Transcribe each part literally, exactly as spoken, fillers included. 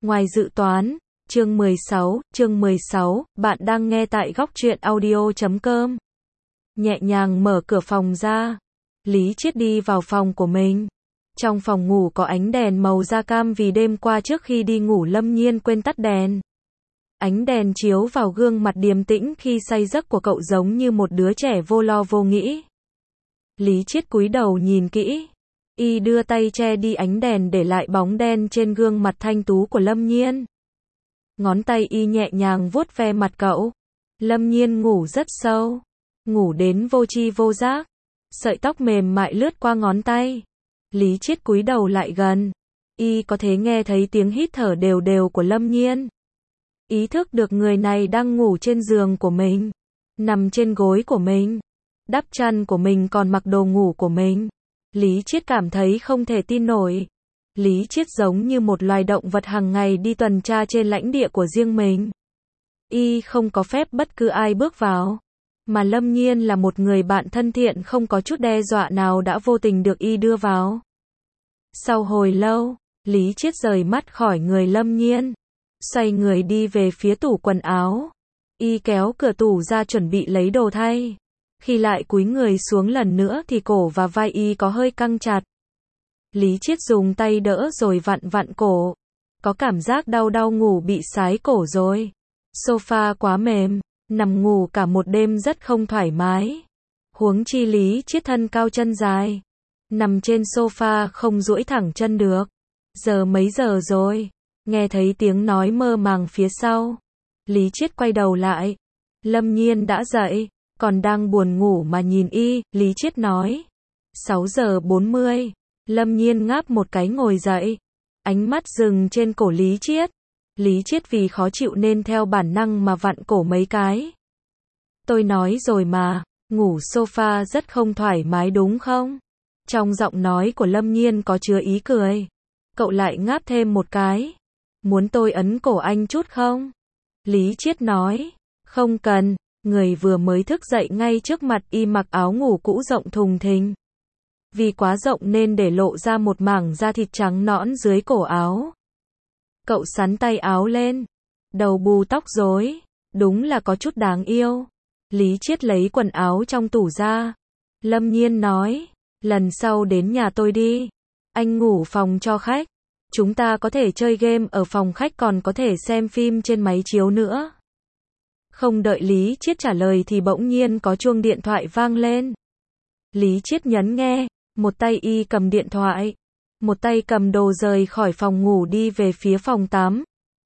Ngoài dự toán, chương mười sáu, chương mười sáu, bạn đang nghe tại góc truyện audio chấm com. Nhẹ nhàng mở cửa phòng ra, Lý Chiết đi vào phòng của mình. Trong phòng ngủ có ánh đèn màu da cam vì đêm qua trước khi đi ngủ Lâm Nhiên quên tắt đèn. Ánh đèn chiếu vào gương mặt điềm tĩnh khi say giấc của cậu giống như một đứa trẻ vô lo vô nghĩ. Lý Chiết cúi đầu nhìn kỹ. Y đưa tay che đi ánh đèn để lại bóng đen trên gương mặt thanh tú của Lâm Nhiên. Ngón tay Y nhẹ nhàng vuốt ve mặt cậu. Lâm Nhiên ngủ rất sâu, ngủ đến vô tri vô giác. Sợi tóc mềm mại lướt qua ngón tay. Lý Chiết cúi đầu lại gần. Y có thể nghe thấy tiếng hít thở đều đều của Lâm Nhiên. Ý thức được người này đang ngủ trên giường của mình, nằm trên gối của mình, đắp chăn của mình còn mặc đồ ngủ của mình. Lý Chiết cảm thấy không thể tin nổi. Lý Chiết giống như một loài động vật hàng ngày đi tuần tra trên lãnh địa của riêng mình. Y không có phép bất cứ ai bước vào. Mà Lâm Nhiên là một người bạn thân thiện không có chút đe dọa nào đã vô tình được Y đưa vào. Sau hồi lâu, Lý Chiết rời mắt khỏi người Lâm Nhiên. Xoay người đi về phía tủ quần áo. Y kéo cửa tủ ra chuẩn bị lấy đồ thay. Khi lại cúi người xuống lần nữa thì cổ và vai Y có hơi căng chặt. Lý Chiết dùng tay đỡ rồi vặn vặn cổ. Có cảm giác đau đau ngủ bị sái cổ rồi. Sofa quá mềm, nằm ngủ cả một đêm rất không thoải mái. Huống chi Lý Chiết thân cao chân dài. Nằm trên sofa không duỗi thẳng chân được. Giờ mấy giờ rồi? Nghe thấy tiếng nói mơ màng phía sau. Lý Chiết quay đầu lại. Lâm Nhiên đã dậy, còn đang buồn ngủ mà nhìn Y. Lý Chiết nói. sáu giờ bốn mươi. Lâm Nhiên ngáp một cái ngồi dậy. Ánh mắt dừng trên cổ Lý Chiết. Lý Chiết vì khó chịu nên theo bản năng mà vặn cổ mấy cái. Tôi nói rồi mà, ngủ sofa rất không thoải mái đúng không? Trong giọng nói của Lâm Nhiên có chứa ý cười. Cậu lại ngáp thêm một cái. Muốn tôi ấn cổ anh chút không? Lý Chiết nói. Không cần. Người vừa mới thức dậy ngay trước mặt Y mặc áo ngủ cũ rộng thùng thình. Vì quá rộng nên để lộ ra một mảng da thịt trắng nõn dưới cổ áo. Cậu xắn tay áo lên. Đầu bù tóc rối. Đúng là có chút đáng yêu. Lý Chiết lấy quần áo trong tủ ra. Lâm Nhiên nói. Lần sau đến nhà tôi đi. Anh ngủ phòng cho khách. Chúng ta có thể chơi game ở phòng khách còn có thể xem phim trên máy chiếu nữa. Không đợi Lý Chiết trả lời thì bỗng nhiên có chuông điện thoại vang lên. Lý Chiết nhấn nghe. Một tay Y cầm điện thoại. Một tay cầm đồ rời khỏi phòng ngủ đi về phía phòng tắm.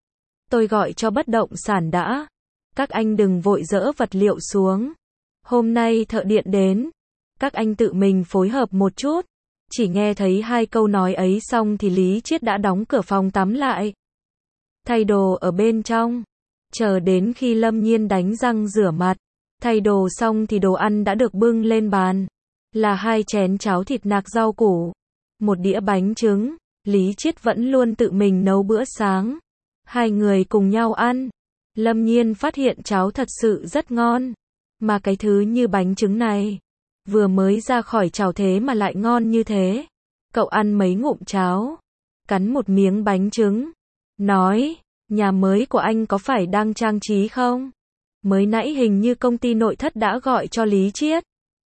Tôi gọi cho bất động sản đã. Các anh đừng vội dỡ vật liệu xuống. Hôm nay thợ điện đến. Các anh tự mình phối hợp một chút. Chỉ nghe thấy hai câu nói ấy xong thì Lý Chiết đã đóng cửa phòng tắm lại. Thay đồ ở bên trong. Chờ đến khi Lâm Nhiên đánh răng rửa mặt. Thay đồ xong thì đồ ăn đã được bưng lên bàn. Là hai chén cháo thịt nạc rau củ. Một đĩa bánh trứng. Lý Chiết vẫn luôn tự mình nấu bữa sáng. Hai người cùng nhau ăn. Lâm Nhiên phát hiện cháo thật sự rất ngon. Mà cái thứ như bánh trứng này. Vừa mới ra khỏi chảo thế mà lại ngon như thế. Cậu ăn mấy ngụm cháo. Cắn một miếng bánh trứng. Nói. Nhà mới của anh có phải đang trang trí không? Mới nãy hình như công ty nội thất đã gọi cho Lý Chiết.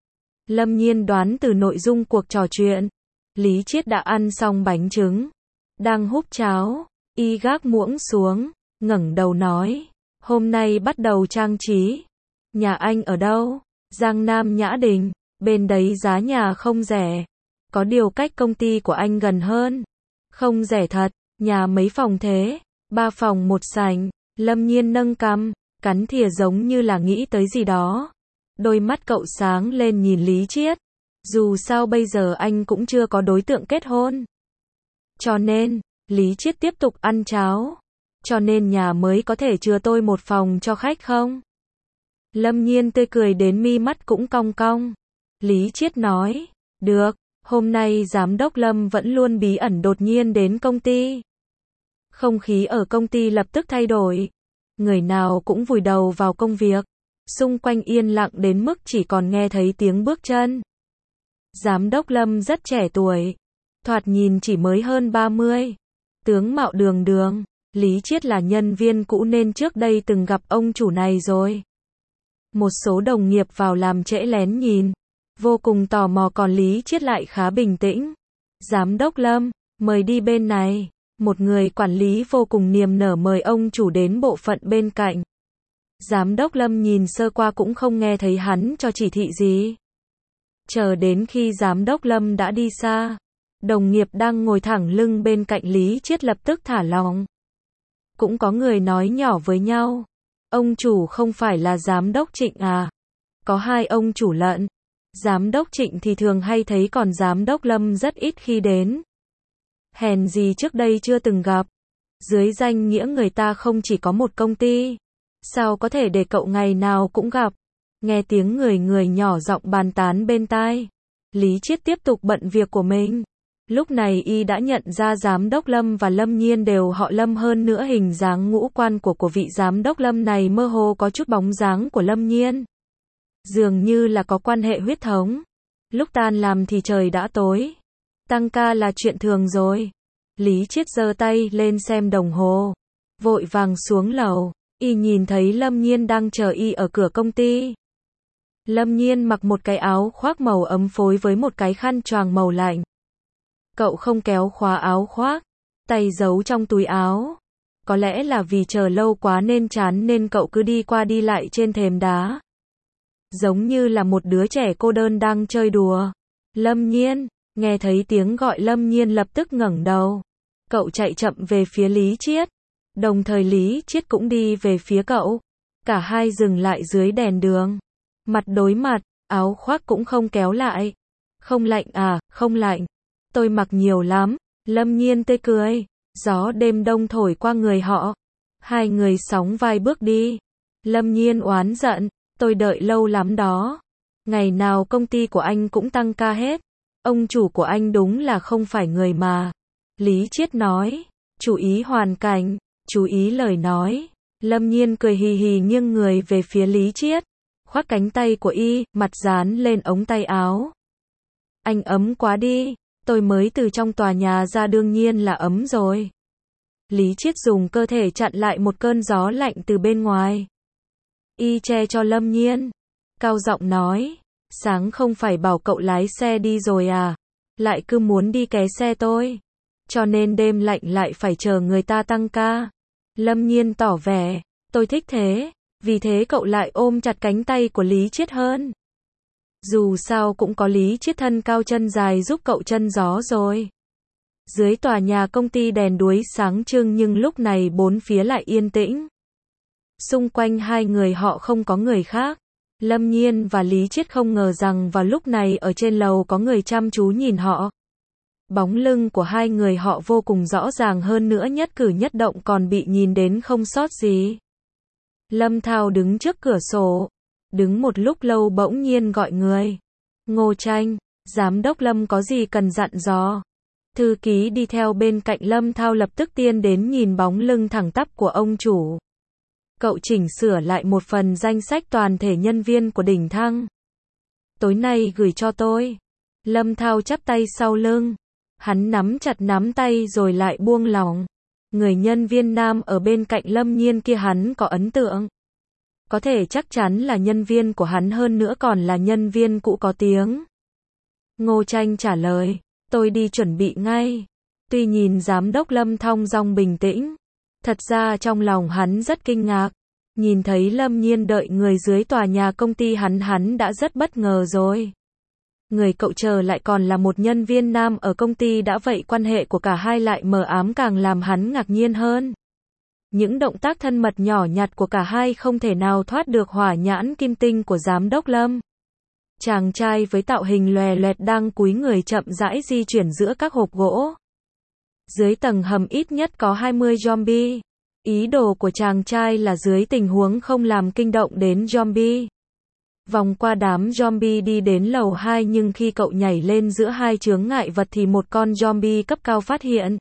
Lâm Nhiên đoán từ nội dung cuộc trò chuyện. Lý Chiết đã ăn xong bánh trứng. Đang húp cháo. Y gác muỗng xuống. Ngẩng đầu nói. Hôm nay bắt đầu trang trí. Nhà anh ở đâu? Giang Nam Nhã Đình. Bên đấy giá nhà không rẻ. Có điều cách công ty của anh gần hơn. Không rẻ thật. Nhà mấy phòng thế? Ba phòng một sảnh. Lâm Nhiên nâng cằm. Cắn thìa giống như là nghĩ tới gì đó. Đôi mắt cậu sáng lên nhìn Lý Chiết. Dù sao bây giờ anh cũng chưa có đối tượng kết hôn. Cho nên, Lý Chiết tiếp tục ăn cháo. Cho nên nhà mới có thể chừa tôi một phòng cho khách không? Lâm Nhiên tươi cười đến mi mắt cũng cong cong. Lý Chiết nói. Được, hôm nay giám đốc Lâm vẫn luôn bí ẩn đột nhiên đến công ty. Không khí ở công ty lập tức thay đổi. Người nào cũng vùi đầu vào công việc. Xung quanh yên lặng đến mức chỉ còn nghe thấy tiếng bước chân. Giám đốc Lâm rất trẻ tuổi. Thoạt nhìn chỉ mới hơn ba mươi. Tướng mạo đường đường. Lý Chiết là nhân viên cũ nên trước đây từng gặp ông chủ này rồi. Một số đồng nghiệp vào làm trễ lén nhìn, vô cùng tò mò còn Lý Chiết lại khá bình tĩnh. Giám đốc Lâm, mời đi bên này. Một người quản lý vô cùng niềm nở mời ông chủ đến bộ phận bên cạnh. Giám đốc Lâm nhìn sơ qua cũng không nghe thấy hắn cho chỉ thị gì. Chờ đến khi giám đốc Lâm đã đi xa, đồng nghiệp đang ngồi thẳng lưng bên cạnh Lý Chiết lập tức thả lỏng. Cũng có người nói nhỏ với nhau, ông chủ không phải là giám đốc Trịnh à? Có hai ông chủ lận. Giám đốc Trịnh thì thường hay thấy còn giám đốc Lâm rất ít khi đến. Hèn gì trước đây chưa từng gặp. Dưới danh nghĩa người ta không chỉ có một công ty. Sao có thể để cậu ngày nào cũng gặp? Nghe tiếng người người nhỏ giọng bàn tán bên tai. Lý Chiết tiếp tục bận việc của mình. Lúc này y đã nhận ra giám đốc Lâm và Lâm Nhiên đều họ Lâm, hơn nữa hình dáng ngũ quan của của vị giám đốc Lâm này mơ hồ có chút bóng dáng của Lâm Nhiên. Dường như là có quan hệ huyết thống. Lúc tan làm thì trời đã tối. Tăng ca là chuyện thường rồi. Lý Chiết giơ tay lên xem đồng hồ. Vội vàng xuống lầu. Y nhìn thấy Lâm Nhiên đang chờ y ở cửa công ty. Lâm Nhiên mặc một cái áo khoác màu ấm phối với một cái khăn choàng màu lạnh. Cậu không kéo khóa áo khoác, tay giấu trong túi áo. Có lẽ là vì chờ lâu quá nên chán nên cậu cứ đi qua đi lại trên thềm đá. Giống như là một đứa trẻ cô đơn đang chơi đùa. Lâm Nhiên, nghe thấy tiếng gọi Lâm Nhiên lập tức ngẩng đầu. Cậu chạy chậm về phía Lý Chiết. Đồng thời Lý Chiết cũng đi về phía cậu. Cả hai dừng lại dưới đèn đường. Mặt đối mặt, áo khoác cũng không kéo lại. Không lạnh à, không lạnh. Tôi mặc nhiều lắm. Lâm Nhiên tươi cười. Gió đêm đông thổi qua người họ. Hai người sóng vai bước đi. Lâm Nhiên oán giận. Tôi đợi lâu lắm đó. Ngày nào công ty của anh cũng tăng ca hết. Ông chủ của anh đúng là không phải người mà. Lý Chiết nói. Chú ý hoàn cảnh. Chú ý lời nói. Lâm Nhiên cười hì hì nghiêng người về phía Lý Chiết. Khoác cánh tay của y, mặt dán lên ống tay áo. Anh ấm quá đi. Tôi mới từ trong tòa nhà ra đương nhiên là ấm rồi. Lý Chiết dùng cơ thể chặn lại một cơn gió lạnh từ bên ngoài. Y che cho Lâm Nhiên. Cao giọng nói. Sáng không phải bảo cậu lái xe đi rồi à? Lại cứ muốn đi ké xe tôi. Cho nên đêm lạnh lại phải chờ người ta tăng ca. Lâm Nhiên tỏ vẻ. Tôi thích thế. Vì thế cậu lại ôm chặt cánh tay của Lý Chiết hơn. Dù sao cũng có Lý Chiết thân cao chân dài giúp cậu chân gió rồi. Dưới tòa nhà công ty đèn đuối sáng trưng nhưng lúc này bốn phía lại yên tĩnh. Xung quanh hai người họ không có người khác. Lâm Nhiên và Lý Chiết không ngờ rằng vào lúc này ở trên lầu có người chăm chú nhìn họ. Bóng lưng của hai người họ vô cùng rõ ràng, hơn nữa nhất cử nhất động còn bị nhìn đến không sót gì. Lâm Thao đứng trước cửa sổ. Đứng một lúc lâu bỗng nhiên gọi người. Ngô Tranh, giám đốc Lâm có gì cần dặn dò? Thư ký đi theo bên cạnh Lâm Thao lập tức tiến đến nhìn bóng lưng thẳng tắp của ông chủ. Cậu chỉnh sửa lại một phần danh sách toàn thể nhân viên của Đỉnh Thăng. Tối nay gửi cho tôi. Lâm Thao chắp tay sau lưng. Hắn nắm chặt nắm tay rồi lại buông lỏng. Người nhân viên nam ở bên cạnh Lâm Nhiên kia hắn có ấn tượng. Có thể chắc chắn là nhân viên của hắn, hơn nữa còn là nhân viên cũ có tiếng. Ngô Tranh trả lời. Tôi đi chuẩn bị ngay. Tuy nhìn giám đốc Lâm thong dong bình tĩnh. Thật ra trong lòng hắn rất kinh ngạc. Nhìn thấy Lâm Nhiên đợi người dưới tòa nhà công ty hắn hắn đã rất bất ngờ rồi. Người cậu chờ lại còn là một nhân viên nam ở công ty, đã vậy quan hệ của cả hai lại mờ ám càng làm hắn ngạc nhiên hơn. Những động tác thân mật nhỏ nhặt của cả hai không thể nào thoát được hỏa nhãn kim tinh của giám đốc Lâm. Chàng trai với tạo hình lòe loẹt đang cúi người chậm rãi di chuyển giữa các hộp gỗ. Dưới tầng hầm ít nhất có hai mươi zombie. Ý đồ của chàng trai là dưới tình huống không làm kinh động đến zombie. Vòng qua đám zombie đi đến lầu hai, nhưng khi cậu nhảy lên giữa hai chướng ngại vật thì một con zombie cấp cao phát hiện.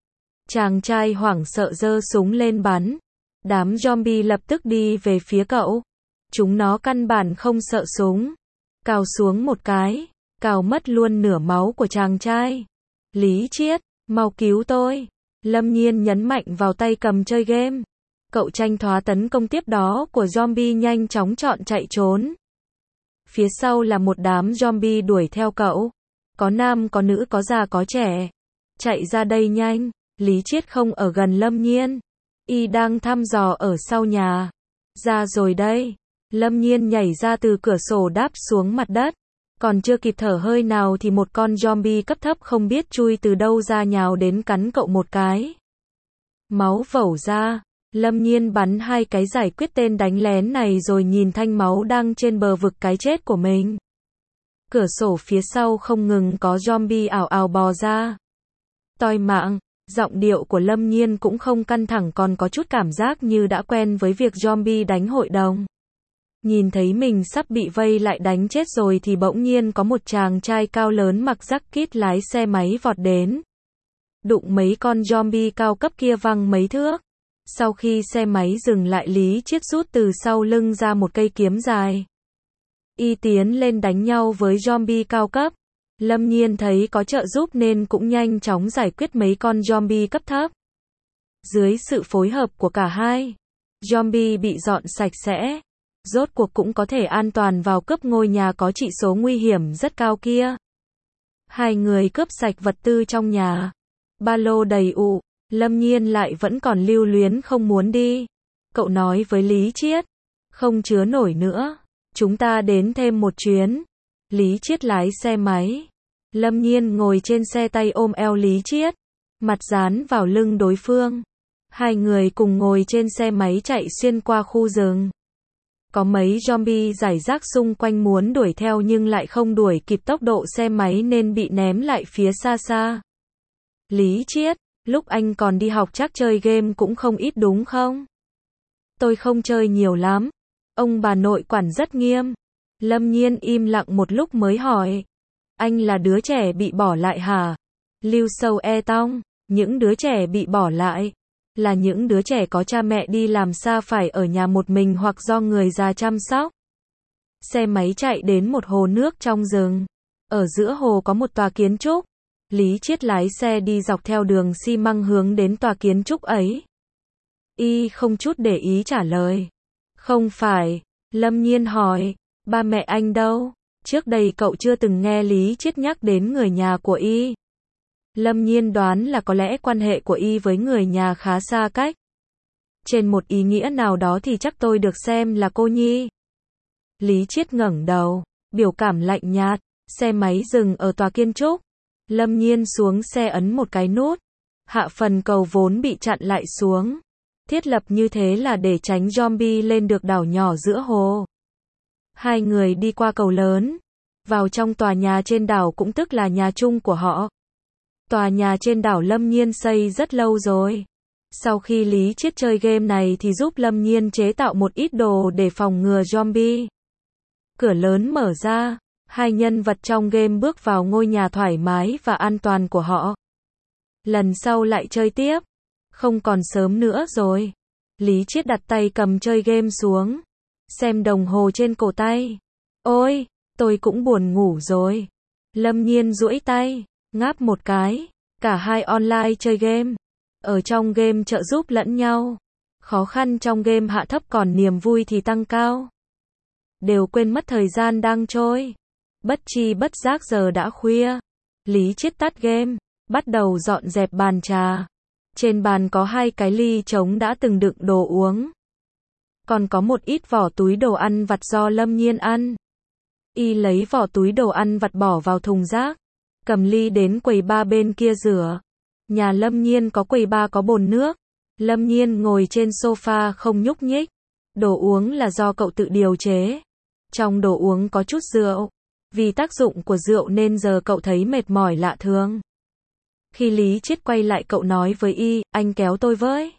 Chàng trai hoảng sợ giơ súng lên bắn. Đám zombie lập tức đi về phía cậu. Chúng nó căn bản không sợ súng. Cào xuống một cái, cào mất luôn nửa máu của chàng trai. Lý Chiết, mau cứu tôi. Lâm Nhiên nhấn mạnh vào tay cầm chơi game. Cậu tranh thoá tấn công tiếp đó của zombie nhanh chóng chọn chạy trốn. Phía sau là một đám zombie đuổi theo cậu. Có nam có nữ có già có trẻ. Chạy ra đây nhanh. Lý Chiết không ở gần Lâm Nhiên. Y đang thăm dò ở sau nhà. Ra rồi đây. Lâm Nhiên nhảy ra từ cửa sổ đáp xuống mặt đất. Còn chưa kịp thở hơi nào thì một con zombie cấp thấp không biết chui từ đâu ra nhào đến cắn cậu một cái. Máu vẩu ra. Lâm Nhiên bắn hai cái giải quyết tên đánh lén này rồi nhìn thanh máu đang trên bờ vực cái chết của mình. Cửa sổ phía sau không ngừng có zombie ảo ảo bò ra. Toi mạng, giọng điệu của Lâm Nhiên cũng không căng thẳng còn có chút cảm giác như đã quen với việc zombie đánh hội đồng. Nhìn thấy mình sắp bị vây lại đánh chết rồi thì bỗng nhiên có một chàng trai cao lớn mặc jacket lái xe máy vọt đến. Đụng mấy con zombie cao cấp kia văng mấy thước. Sau khi xe máy dừng lại Lý Chiết rút từ sau lưng ra một cây kiếm dài. Y tiến lên đánh nhau với zombie cao cấp. Lâm Nhiên thấy có trợ giúp nên cũng nhanh chóng giải quyết mấy con zombie cấp thấp. Dưới sự phối hợp của cả hai, zombie bị dọn sạch sẽ. Rốt cuộc cũng có thể an toàn vào cướp ngôi nhà có chỉ số nguy hiểm rất cao kia. Hai người cướp sạch vật tư trong nhà. Ba lô đầy ụ. Lâm Nhiên lại vẫn còn lưu luyến không muốn đi. Cậu nói với Lý Chiết. Không chứa nổi nữa. Chúng ta đến thêm một chuyến. Lý Chiết lái xe máy. Lâm Nhiên ngồi trên xe tay ôm eo Lý Chiết. Mặt dán vào lưng đối phương. Hai người cùng ngồi trên xe máy chạy xuyên qua khu rừng. Có mấy zombie rải rác xung quanh muốn đuổi theo nhưng lại không đuổi kịp tốc độ xe máy nên bị ném lại phía xa xa. Lý Chiết, lúc anh còn đi học chắc chơi game cũng không ít đúng không? Tôi không chơi nhiều lắm. Ông bà nội quản rất nghiêm. Lâm Nhiên im lặng một lúc mới hỏi. Anh là đứa trẻ bị bỏ lại hả? Lưu Sâu E Tong, những đứa trẻ bị bỏ lại là những đứa trẻ có cha mẹ đi làm xa phải ở nhà một mình hoặc do người già chăm sóc. Xe máy chạy đến một hồ nước trong rừng. Ở giữa hồ có một tòa kiến trúc. Lý Chiết lái xe đi dọc theo đường xi măng hướng đến tòa kiến trúc ấy. Y không chút để ý trả lời. Không phải. Lâm Nhiên hỏi. Ba mẹ anh đâu? Trước đây cậu chưa từng nghe Lý Chiết nhắc đến người nhà của Y. Lâm Nhiên đoán là có lẽ quan hệ của Y với người nhà khá xa cách. Trên một ý nghĩa nào đó thì chắc tôi được xem là cô nhi. Lý Chiết ngẩng đầu, biểu cảm lạnh nhạt. Xe máy dừng ở tòa kiến trúc. Lâm Nhiên xuống xe ấn một cái nút. Hạ phần cầu vốn bị chặn lại xuống. Thiết lập như thế là để tránh zombie lên được đảo nhỏ giữa hồ. Hai người đi qua cầu lớn. Vào trong tòa nhà trên đảo cũng tức là nhà chung của họ. Tòa nhà trên đảo Lâm Nhiên xây rất lâu rồi. Sau khi Lý Chiết chơi game này thì giúp Lâm Nhiên chế tạo một ít đồ để phòng ngừa zombie. Cửa lớn mở ra. Hai nhân vật trong game bước vào ngôi nhà thoải mái và an toàn của họ. Lần sau lại chơi tiếp. Không còn sớm nữa rồi. Lý Chiết đặt tay cầm chơi game xuống. Xem đồng hồ trên cổ tay. Ôi, tôi cũng buồn ngủ rồi. Lâm Nhiên duỗi tay, ngáp một cái. Cả hai online chơi game. Ở trong game trợ giúp lẫn nhau. Khó khăn trong game hạ thấp còn niềm vui thì tăng cao. Đều quên mất thời gian đang trôi. Bất chi bất giác giờ đã khuya. Lý Chiết tắt game, bắt đầu dọn dẹp bàn trà. Trên bàn có hai cái ly trống đã từng đựng đồ uống. Còn có một ít vỏ túi đồ ăn vặt do Lâm Nhiên ăn. Y lấy vỏ túi đồ ăn vặt bỏ vào thùng rác. Cầm ly đến quầy bar bên kia rửa. Nhà Lâm Nhiên có quầy bar có bồn nước. Lâm Nhiên ngồi trên sofa không nhúc nhích. Đồ uống là do cậu tự điều chế. Trong đồ uống có chút rượu. Vì tác dụng của rượu nên giờ cậu thấy mệt mỏi lạ thường. Khi Lý Chiết quay lại cậu nói với Y, anh kéo tôi với.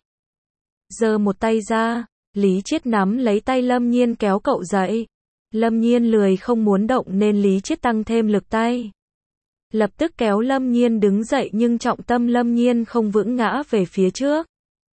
Giơ một tay ra, Lý Chiết nắm lấy tay Lâm Nhiên kéo cậu dậy. Lâm Nhiên lười không muốn động nên Lý Chiết tăng thêm lực tay. Lập tức kéo Lâm Nhiên đứng dậy nhưng trọng tâm Lâm Nhiên không vững ngã về phía trước.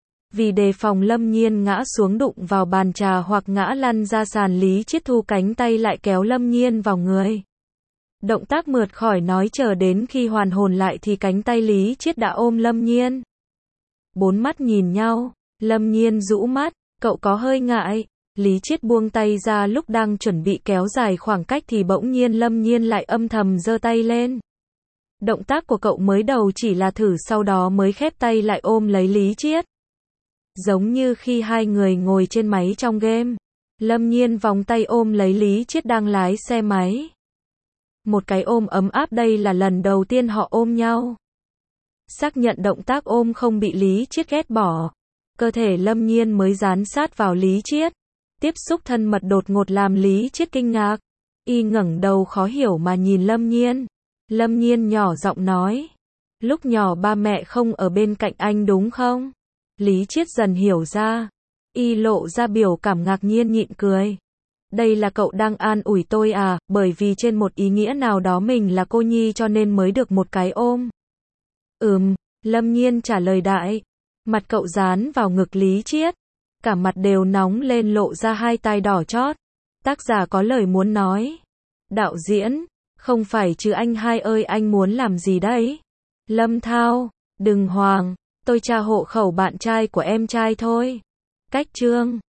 Vì đề phòng Lâm Nhiên ngã xuống đụng vào bàn trà hoặc ngã lăn ra sàn Lý Chiết thu cánh tay lại kéo Lâm Nhiên vào người. Động tác mượt khỏi nói chờ đến khi hoàn hồn lại thì cánh tay Lý Chiết đã ôm Lâm Nhiên. Bốn mắt nhìn nhau, Lâm Nhiên rũ mắt, cậu có hơi ngại. Lý Chiết buông tay ra lúc đang chuẩn bị kéo dài khoảng cách thì bỗng nhiên Lâm Nhiên lại âm thầm giơ tay lên. Động tác của cậu mới đầu chỉ là thử, sau đó mới khép tay lại ôm lấy Lý Chiết. Giống như khi hai người ngồi trên máy trong game. Lâm Nhiên vòng tay ôm lấy Lý Chiết đang lái xe máy. Một cái ôm ấm áp, đây là lần đầu tiên họ ôm nhau. Xác nhận động tác ôm không bị Lý Chiết ghét bỏ. Cơ thể Lâm Nhiên mới dán sát vào Lý Chiết. Tiếp xúc thân mật đột ngột làm Lý Chiết kinh ngạc. Y ngẩng đầu khó hiểu mà nhìn Lâm Nhiên. Lâm Nhiên nhỏ giọng nói. Lúc nhỏ ba mẹ không ở bên cạnh anh đúng không? Lý Chiết dần hiểu ra. Y lộ ra biểu cảm ngạc nhiên nhịn cười. Đây là cậu đang an ủi tôi à, bởi vì trên một ý nghĩa nào đó mình là cô nhi cho nên mới được một cái ôm. Ừm, Lâm Nhiên trả lời đại. Mặt cậu dán vào ngực Lý Chiết. Cả mặt đều nóng lên, lộ ra hai tai đỏ chót. Tác giả có lời muốn nói. Đạo diễn, không phải chứ anh hai ơi, anh muốn làm gì đấy? Lâm Thao, đừng hoàng, tôi tra hộ khẩu bạn trai của em trai thôi. Cách chương